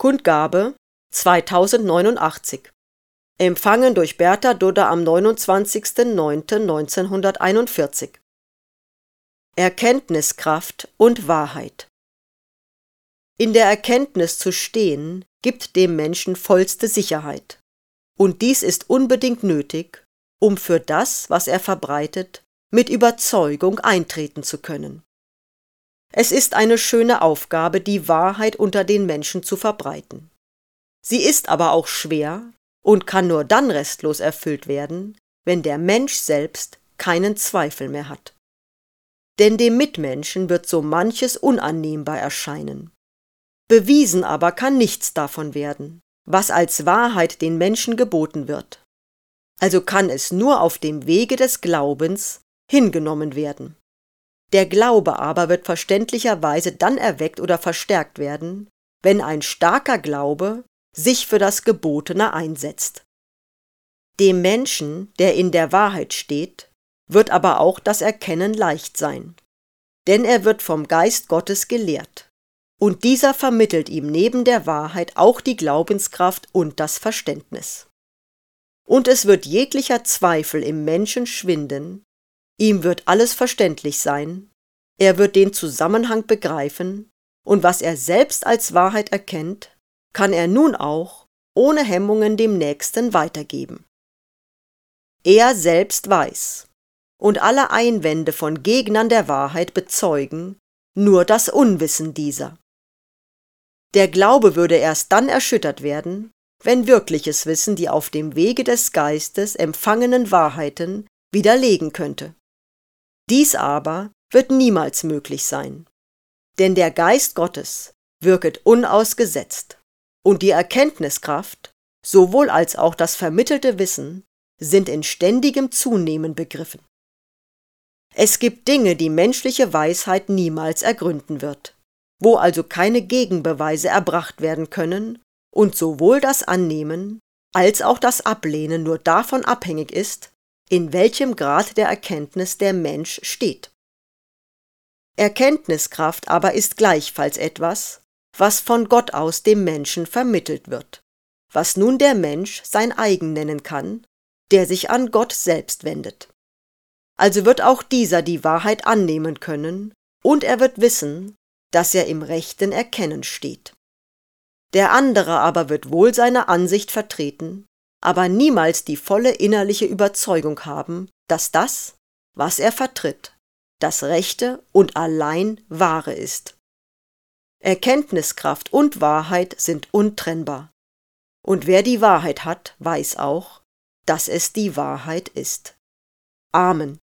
Kundgabe 2089. Empfangen durch Bertha Dudder am 29.09.1941. Erkenntniskraft und Wahrheit. In der Erkenntnis zu stehen, gibt dem Menschen vollste Sicherheit. Und dies ist unbedingt nötig, um für das, was er verbreitet, mit Überzeugung eintreten zu können. Es ist eine schöne Aufgabe, die Wahrheit unter den Menschen zu verbreiten. Sie ist aber auch schwer und kann nur dann restlos erfüllt werden, wenn der Mensch selbst keinen Zweifel mehr hat. Denn dem Mitmenschen wird so manches unannehmbar erscheinen. Bewiesen aber kann nichts davon werden, was als Wahrheit den Menschen geboten wird. Also kann es nur auf dem Wege des Glaubens hingenommen werden. Der Glaube aber wird verständlicherweise dann erweckt oder verstärkt werden, wenn ein starker Glaube sich für das Gebotene einsetzt. Dem Menschen, der in der Wahrheit steht, wird aber auch das Erkennen leicht sein, denn er wird vom Geist Gottes gelehrt, und dieser vermittelt ihm neben der Wahrheit auch die Glaubenskraft und das Verständnis. Und es wird jeglicher Zweifel im Menschen schwinden, ihm wird alles verständlich sein, er wird den Zusammenhang begreifen, und was er selbst als Wahrheit erkennt, kann er nun auch ohne Hemmungen dem Nächsten weitergeben. Er selbst weiß, und alle Einwände von Gegnern der Wahrheit bezeugen nur das Unwissen dieser. Der Glaube würde erst dann erschüttert werden, wenn wirkliches Wissen die auf dem Wege des Geistes empfangenen Wahrheiten widerlegen könnte. Dies aber wird niemals möglich sein, denn der Geist Gottes wirket unausgesetzt, und die Erkenntniskraft, sowohl als auch das vermittelte Wissen, sind in ständigem Zunehmen begriffen. Es gibt Dinge, die menschliche Weisheit niemals ergründen wird, wo also keine Gegenbeweise erbracht werden können und sowohl das Annehmen als auch das Ablehnen nur davon abhängig ist, in welchem Grad der Erkenntnis der Mensch steht. Erkenntniskraft aber ist gleichfalls etwas, was von Gott aus dem Menschen vermittelt wird, was nun der Mensch sein eigen nennen kann, der sich an Gott selbst wendet. Also wird auch dieser die Wahrheit annehmen können, und er wird wissen, dass er im rechten Erkennen steht. Der andere aber wird wohl seine Ansicht vertreten, aber niemals die volle innerliche Überzeugung haben, dass das, was er vertritt, das Rechte und allein Wahre ist. Erkenntniskraft und Wahrheit sind untrennbar. Und wer die Wahrheit hat, weiß auch, dass es die Wahrheit ist. Amen.